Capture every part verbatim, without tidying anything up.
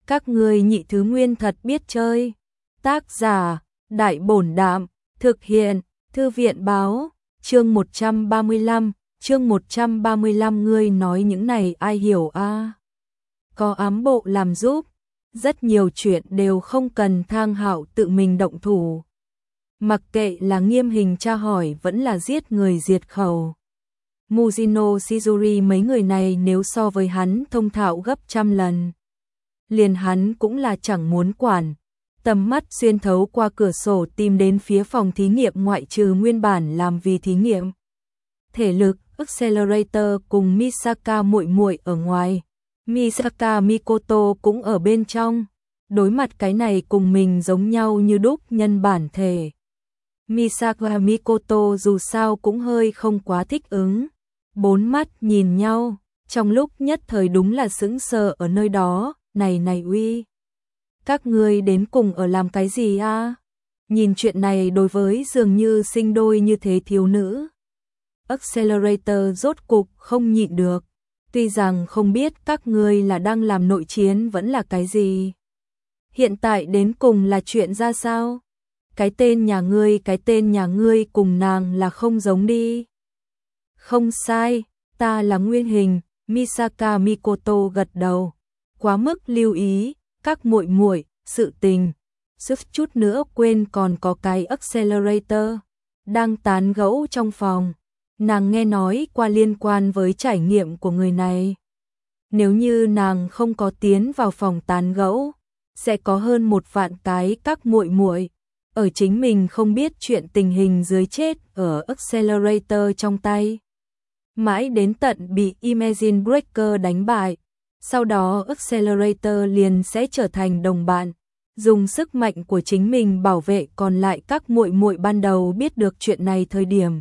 Các ngươi nhị thứ nguyên thật biết chơi. Tác giả, Đại Bổn Đạm, thực hiện, Thư viện Báo, chương một trăm ba mươi lăm, chương một trăm ba mươi lăm ngươi nói những này ai hiểu a? À? Có ám bộ làm giúp, rất nhiều chuyện đều không cần Thang Hạo tự mình động thủ. Mặc kệ là nghiêm hình tra hỏi vẫn là giết người diệt khẩu. Mujino Shizuri mấy người này nếu so với hắn thông thạo gấp trăm lần. Liền hắn cũng là chẳng muốn quản. Tầm mắt xuyên thấu qua cửa sổ tìm đến phía phòng thí nghiệm ngoại trừ nguyên bản làm vì thí nghiệm. Thể lực, Accelerator cùng Misaka muội muội ở ngoài. Misaka Mikoto cũng ở bên trong. Đối mặt cái này cùng mình giống nhau như đúc nhân bản thể. Misaka Mikoto dù sao cũng hơi không quá thích ứng. Bốn mắt nhìn nhau, trong lúc nhất thời đúng là sững sờ ở nơi đó, này này uy. Các ngươi đến cùng ở làm cái gì a? À? Nhìn chuyện này đối với dường như sinh đôi như thế thiếu nữ. Accelerator rốt cục không nhịn được, tuy rằng không biết các ngươi là đang làm nội chiến vẫn là cái gì. Hiện tại đến cùng là chuyện ra sao? Cái tên nhà ngươi, cái tên nhà ngươi cùng nàng là không giống đi. Không sai, ta là nguyên hình, Misaka Mikoto gật đầu. Quá mức lưu ý, các muội muội, sự tình, suýt chút nữa quên còn có cái Accelerator đang tán gẫu trong phòng. Nàng nghe nói qua liên quan với trải nghiệm của người này. Nếu như nàng không có tiến vào phòng tán gẫu, sẽ có hơn một vạn cái các muội muội ở chính mình không biết chuyện tình hình dưới chết ở Accelerator trong tay. Mãi đến tận bị Imagine Breaker đánh bại, sau đó Accelerator liền sẽ trở thành đồng bạn, dùng sức mạnh của chính mình bảo vệ còn lại các muội muội ban đầu biết được chuyện này thời điểm.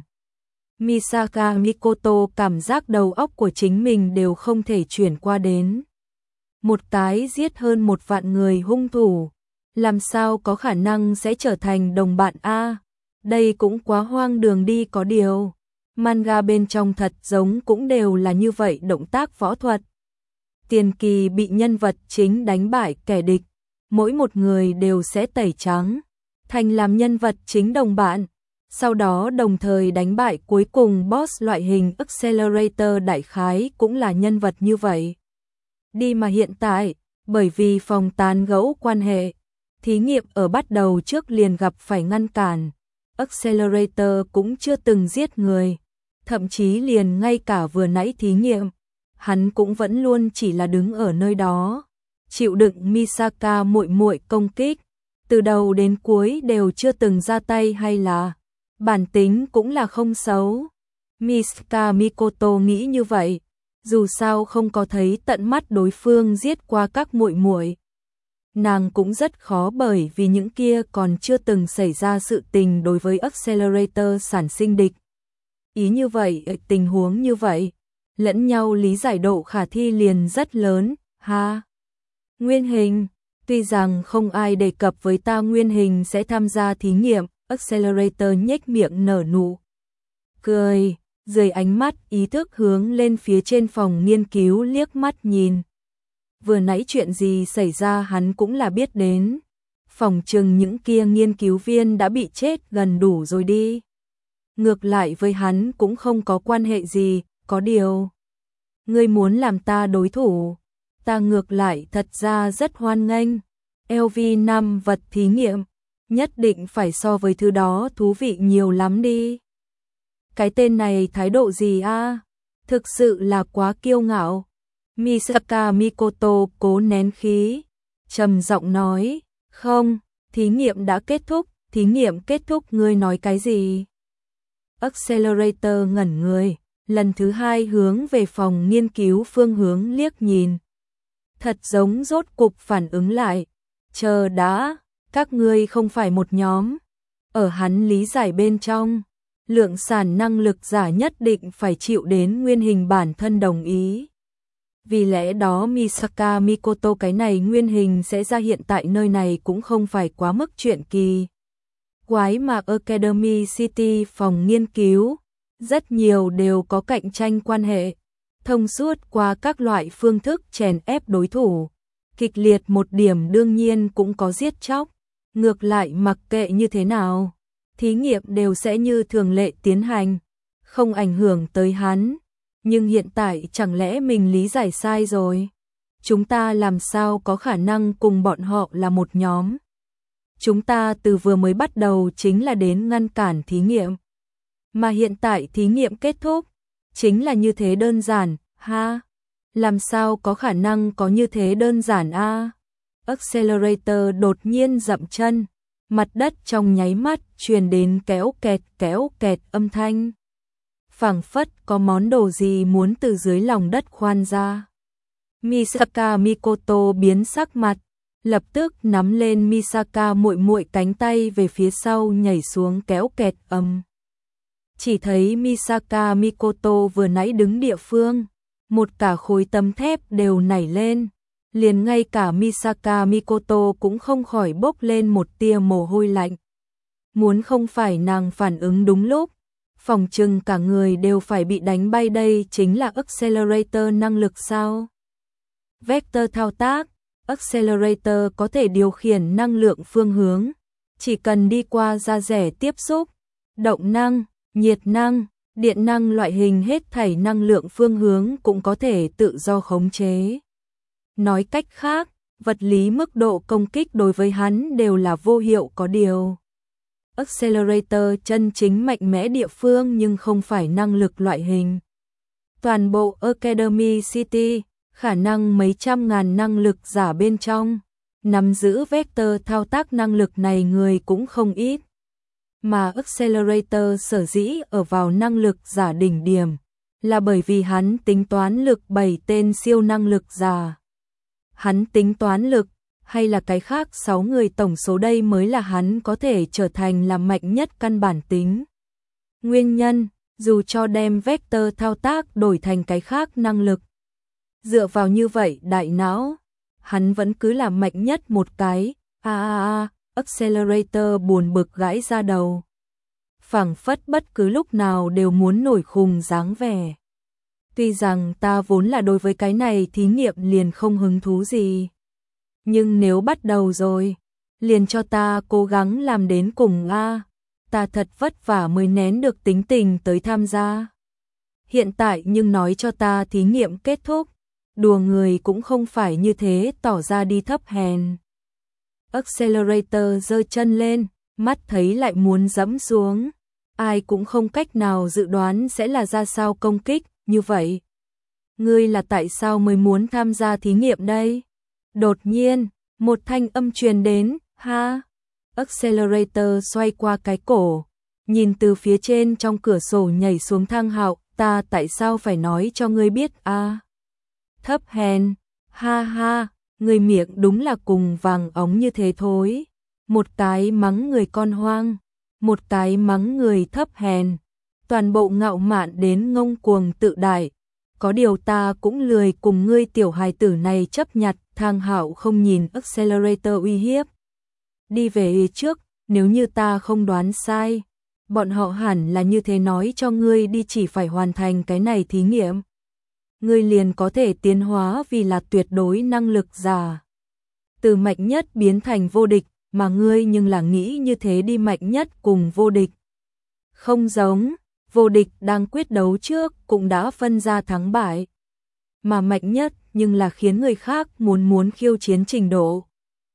Misaka Mikoto cảm giác đầu óc của chính mình đều không thể chuyển qua đến. Một cái giết hơn một vạn người hung thủ, làm sao có khả năng sẽ trở thành đồng bạn a? Đây cũng quá hoang đường đi có điều. Manga bên trong thật giống cũng đều là như vậy động tác võ thuật. Tiền kỳ bị nhân vật chính đánh bại kẻ địch, mỗi một người đều sẽ tẩy trắng, thành làm nhân vật chính đồng bạn, sau đó đồng thời đánh bại cuối cùng boss loại hình Accelerator đại khái cũng là nhân vật như vậy. Đi mà hiện tại, bởi vì phòng tán gẫu quan hệ, thí nghiệm ở bắt đầu trước liền gặp phải ngăn cản, Accelerator cũng chưa từng giết người, thậm chí liền ngay cả vừa nãy thí nghiệm, hắn cũng vẫn luôn chỉ là đứng ở nơi đó, chịu đựng Misaka muội muội công kích, từ đầu đến cuối đều chưa từng ra tay hay là bản tính cũng là không xấu. Misaka Mikoto nghĩ như vậy, dù sao không có thấy tận mắt đối phương giết qua các muội muội, nàng cũng rất khó bởi vì những kia còn chưa từng xảy ra sự tình đối với Accelerator sản sinh địch. Ý như vậy, tình huống như vậy, lẫn nhau lý giải độ khả thi liền rất lớn, ha. Nguyên hình, tuy rằng không ai đề cập với ta nguyên hình sẽ tham gia thí nghiệm, Accelerator nhếch miệng nở nụ cười, dưới ánh mắt ý thức hướng lên phía trên phòng nghiên cứu liếc mắt nhìn. Vừa nãy chuyện gì xảy ra hắn cũng là biết đến, phòng chừng những kia nghiên cứu viên đã bị chết gần đủ rồi đi. Ngược lại với hắn cũng không có quan hệ gì, có điều. Ngươi muốn làm ta đối thủ, ta ngược lại thật ra rất hoan nghênh. lờ vê năm vật thí nghiệm, nhất định phải so với thứ đó thú vị nhiều lắm đi. Cái tên này thái độ gì a? À? Thực sự là quá kiêu ngạo. Misaka Mikoto cố nén khí, trầm giọng nói, không, thí nghiệm đã kết thúc, thí nghiệm kết thúc ngươi nói cái gì? Accelerator ngẩn người, lần thứ hai hướng về phòng nghiên cứu phương hướng liếc nhìn. Thật giống rốt cục phản ứng lại, chờ đã, các ngươi không phải một nhóm. Ở hắn lý giải bên trong, lượng sản năng lực giả nhất định phải chịu đến nguyên hình bản thân đồng ý. Vì lẽ đó Misaka Mikoto cái này nguyên hình sẽ ra hiện tại nơi này cũng không phải quá mức chuyện kỳ. Quái mà Academy City phòng nghiên cứu, rất nhiều đều có cạnh tranh quan hệ, thông suốt qua các loại phương thức chèn ép đối thủ. kịch liệt một điểm đương nhiên cũng có giết chóc, ngược lại mặc kệ như thế nào, thí nghiệm đều sẽ như thường lệ tiến hành, không ảnh hưởng tới hắn, nhưng hiện tại chẳng lẽ mình lý giải sai rồi? Chúng ta làm sao có khả năng cùng bọn họ là một nhóm? Chúng ta từ vừa mới bắt đầu chính là đến ngăn cản thí nghiệm. Mà hiện tại thí nghiệm kết thúc, chính là như thế đơn giản, ha? Làm sao có khả năng có như thế đơn giản a? Accelerator đột nhiên dậm chân, mặt đất trong nháy mắt truyền đến kéo kẹt kéo kẹt âm thanh. Phảng phất có món đồ gì muốn từ dưới lòng đất khoan ra. Misaka Mikoto biến sắc mặt, lập tức nắm lên Misaka muội muội cánh tay về phía sau nhảy xuống kéo kẹt ầm. Chỉ thấy Misaka Mikoto vừa nãy đứng địa phương, một cả khối tấm thép đều nảy lên, liền ngay cả Misaka Mikoto cũng không khỏi bốc lên một tia mồ hôi lạnh. Muốn không phải nàng phản ứng đúng lúc, phòng trừng cả người đều phải bị đánh bay, đây chính là Accelerator năng lực sao? Vector thao tác, Accelerator có thể điều khiển năng lượng phương hướng, chỉ cần đi qua da rẻ tiếp xúc, động năng, nhiệt năng, điện năng loại hình hết thảy năng lượng phương hướng cũng có thể tự do khống chế. Nói cách khác, vật lý mức độ công kích đối với hắn đều là vô hiệu, có điều Accelerator chân chính mạnh mẽ địa phương nhưng không phải năng lực loại hình. Toàn bộ Academy City, khả năng mấy trăm ngàn năng lực giả bên trong, nắm giữ vector thao tác năng lực này người cũng không ít. Mà Accelerator sở dĩ ở vào năng lực giả đỉnh điểm, là bởi vì hắn tính toán lực bảy tên siêu năng lực giả. Hắn tính toán lực, hay là cái khác sáu người tổng số đây mới là hắn có thể trở thành là mạnh nhất căn bản tính. Nguyên nhân, dù cho đem vector thao tác đổi thành cái khác năng lực. Dựa vào như vậy đại não, hắn vẫn cứ là mạnh nhất một cái, a a a, Accelerator buồn bực gãi ra đầu. Phảng phất bất cứ lúc nào đều muốn nổi khùng dáng vẻ. Tuy rằng ta vốn là đối với cái này thí nghiệm liền không hứng thú gì. Nhưng nếu bắt đầu rồi, liền cho ta cố gắng làm đến cùng a. Ta thật vất vả mới nén được tính tình tới tham gia. Hiện tại nhưng nói cho ta thí nghiệm kết thúc, đùa người cũng không phải như thế, tỏ ra đi thấp hèn. Accelerator giơ chân lên, mắt thấy lại muốn dẫm xuống. Ai cũng không cách nào dự đoán sẽ là ra sao công kích như vậy. Ngươi là tại sao mới muốn tham gia thí nghiệm đây? Đột nhiên, một thanh âm truyền đến, ha. Accelerator xoay qua cái cổ, nhìn từ phía trên trong cửa sổ nhảy xuống Thang Hạo, ta tại sao phải nói cho ngươi biết a? À? Thấp hèn, ha ha, người miệng đúng là cùng vàng óng như thế thối. Một cái mắng người con hoang, một cái mắng người thấp hèn, toàn bộ ngạo mạn đến ngông cuồng tự đại. Có điều ta cũng lười cùng ngươi tiểu hài tử này chấp nhặt. Thang Hạo không nhìn Accelerator uy hiếp. Đi về trước, nếu như ta không đoán sai, bọn họ hẳn là như thế nói cho ngươi đi, chỉ phải hoàn thành cái này thí nghiệm. Ngươi liền có thể tiến hóa vì là tuyệt đối năng lực giả. Từ mạnh nhất biến thành vô địch, mà ngươi nhưng là nghĩ như thế đi mạnh nhất cùng vô địch. Không giống, vô địch đang quyết đấu trước cũng đã phân ra thắng bại. Mà mạnh nhất nhưng là khiến người khác muốn muốn khiêu chiến trình độ.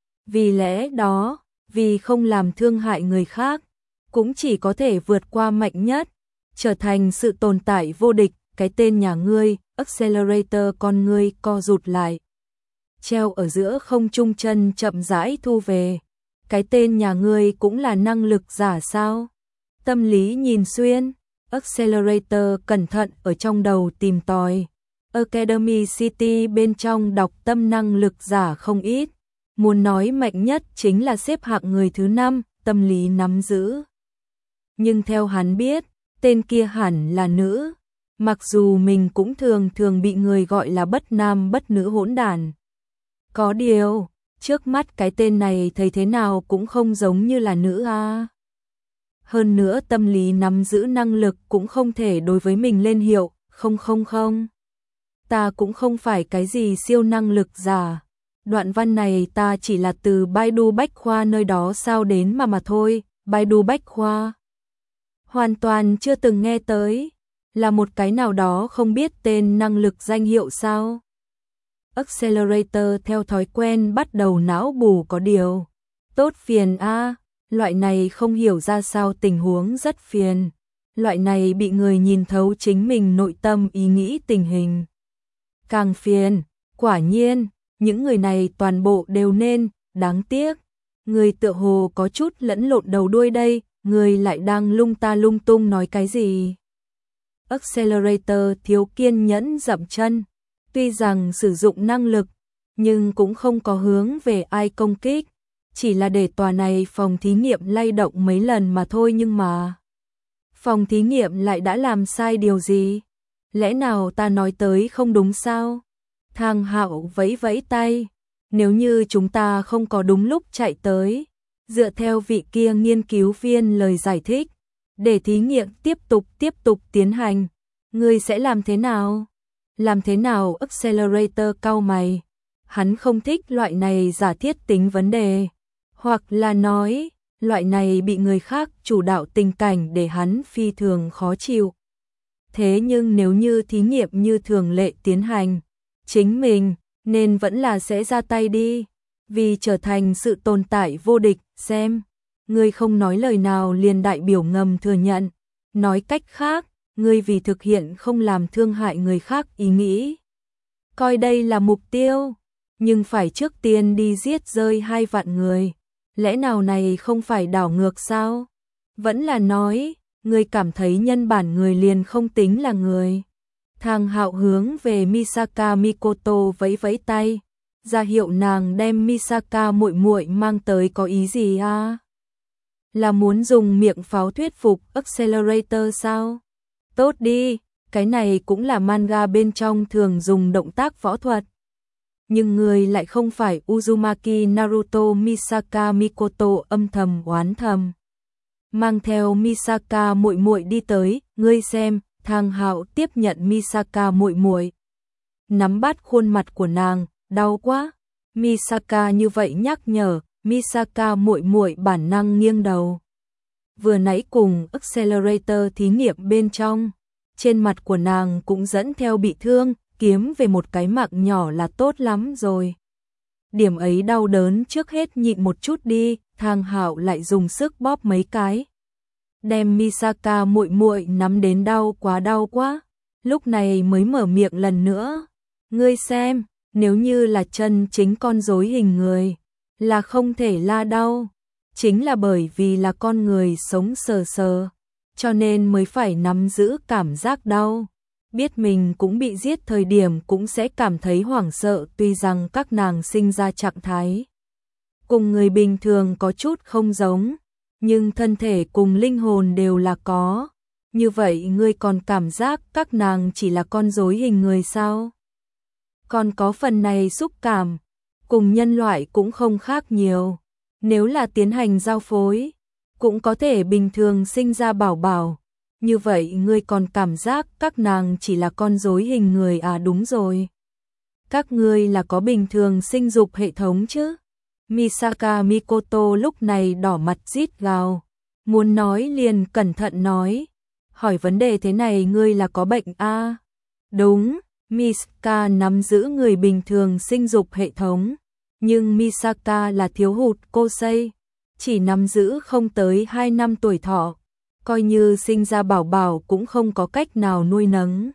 Vì lẽ đó, vì không làm thương hại người khác, cũng chỉ có thể vượt qua mạnh nhất, trở thành sự tồn tại vô địch. Cái tên nhà ngươi, Accelerator con ngươi co rụt lại. Treo ở giữa không trung chân chậm rãi thu về. Cái tên nhà ngươi cũng là năng lực giả sao? Tâm lý nhìn xuyên, Accelerator cẩn thận ở trong đầu tìm tòi. Academy City bên trong đọc tâm năng lực giả không ít. Muốn nói mạnh nhất chính là xếp hạng người thứ năm, tâm lý nắm giữ. Nhưng theo hắn biết, tên kia hẳn là nữ. Mặc dù mình cũng thường thường bị người gọi là bất nam bất nữ hỗn đản. Có điều, trước mắt cái tên này thấy thế nào cũng không giống như là nữ a. Hơn nữa tâm lý nắm giữ năng lực cũng không thể đối với mình lên hiệu, không không không. Ta cũng không phải cái gì siêu năng lực giả. Đoạn văn này ta chỉ là từ Baidu Bách Khoa nơi đó sao đến mà mà thôi. Baidu Bách Khoa hoàn toàn chưa từng nghe tới, là một cái nào đó không biết tên năng lực danh hiệu sao. Accelerator theo thói quen bắt đầu não bù có điều. Tốt phiền a, loại này không hiểu ra sao tình huống rất phiền. Loại này bị người nhìn thấu chính mình nội tâm ý nghĩ tình hình. Càng phiền, quả nhiên, những người này toàn bộ đều nên, đáng tiếc. Người tựa hồ có chút lẫn lộn đầu đuôi đây, người lại đang lung ta lung tung nói cái gì. Accelerator thiếu kiên nhẫn dậm chân. Tuy rằng sử dụng năng lực, nhưng cũng không có hướng về ai công kích. Chỉ là để tòa này phòng thí nghiệm lay động mấy lần mà thôi nhưng mà. Phòng thí nghiệm lại đã làm sai điều gì? Lẽ nào ta nói tới không đúng sao? Thang Hạo vẫy vẫy tay. Nếu như chúng ta không có đúng lúc chạy tới, dựa theo vị kia nghiên cứu viên lời giải thích, để thí nghiệm tiếp tục tiếp tục tiến hành, ngươi sẽ làm thế nào? Làm thế nào? Accelerator cau mày. Hắn không thích loại này giả thiết tính vấn đề, hoặc là nói, loại này bị người khác chủ đạo tình cảnh để hắn phi thường khó chịu. Thế nhưng nếu như thí nghiệm như thường lệ tiến hành, chính mình nên vẫn là sẽ ra tay đi, vì trở thành sự tồn tại vô địch. Xem, ngươi không nói lời nào liền đại biểu ngầm thừa nhận. Nói cách khác, ngươi vì thực hiện không làm thương hại người khác ý nghĩ, coi đây là mục tiêu, nhưng phải trước tiên đi giết rơi hai vạn người. Lẽ nào này không phải đảo ngược sao? Vẫn là nói, ngươi cảm thấy nhân bản người liền không tính là người. Thang Hạo hướng về Misaka Mikoto vẫy vẫy tay, ra hiệu nàng đem Misaka muội muội mang tới. Có ý gì à? Là muốn dùng miệng pháo thuyết phục Accelerator sao? Tốt đi, cái này cũng là manga bên trong thường dùng động tác võ thuật. Nhưng người lại không phải Uzumaki Naruto. Misaka Mikoto âm thầm oán thầm. Mang theo Misaka muội muội đi tới, ngươi xem. Thang Hạo tiếp nhận Misaka muội muội, nắm bắt khuôn mặt của nàng, đau quá. Misaka như vậy nhắc nhở, Misaka muội muội bản năng nghiêng đầu. Vừa nãy cùng Accelerator thí nghiệm bên trong, trên mặt của nàng cũng dẫn theo bị thương, kiếm về một cái mạng nhỏ là tốt lắm rồi. Điểm ấy đau đớn trước hết nhịn một chút đi. Thang Hạo lại dùng sức bóp mấy cái, đem Misaka muội muội nắm đến đau quá đau quá, lúc này mới mở miệng lần nữa. Ngươi xem, nếu như là chân chính con rối hình người, là không thể la đau, chính là bởi vì là con người sống sờ sờ, cho nên mới phải nắm giữ cảm giác đau. Biết mình cũng bị giết thời điểm cũng sẽ cảm thấy hoảng sợ. Tuy rằng các nàng sinh ra trạng thái cùng người bình thường có chút không giống, nhưng thân thể cùng linh hồn đều là có. Như vậy ngươi còn cảm giác các nàng chỉ là con rối hình người sao? Còn có phần này xúc cảm, cùng nhân loại cũng không khác nhiều. Nếu là tiến hành giao phối, cũng có thể bình thường sinh ra bảo bảo. Như vậy ngươi còn cảm giác các nàng chỉ là con rối hình người à? Đúng rồi. Các ngươi là có bình thường sinh dục hệ thống chứ? Misaka Mikoto lúc này đỏ mặt rít gào, muốn nói liền cẩn thận nói, hỏi vấn đề thế này ngươi là có bệnh a? À? Đúng, Misaka nắm giữ người bình thường sinh dục hệ thống, nhưng Misaka là thiếu hụt Kosei, chỉ nắm giữ không tới hai năm tuổi thọ, coi như sinh ra bảo bảo cũng không có cách nào nuôi nấng.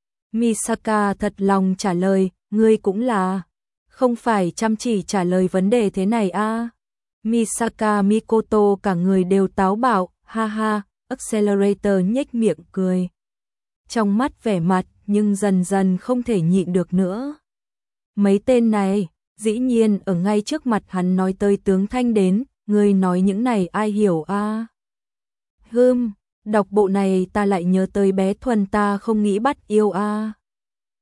Misaka thật lòng trả lời, ngươi cũng là không phải chăm chỉ trả lời vấn đề thế này a? À? Misaka Mikoto cả người đều táo bạo, ha ha. Accelerator nhếch miệng cười, trong mắt vẻ mặt nhưng dần dần không thể nhịn được nữa. Mấy tên này, dĩ nhiên ở ngay trước mặt hắn nói tới tướng Thanh đến, ngươi nói những này ai hiểu a? À? Hừm, đọc bộ này ta lại nhớ tới bé Thuần ta không nghĩ bắt yêu a. À?